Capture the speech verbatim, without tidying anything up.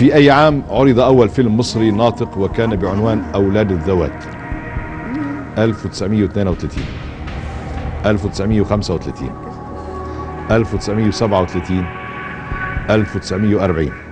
في أي عام عرض أول فيلم مصري ناطق وكان بعنوان أولاد الذوات؟ ألف وتسعمية واثنين وثلاثين، ألف وتسعمية وخمسة وثلاثين، ألف وتسعمية وسبعة وثلاثين، ألف وتسعمية وأربعين.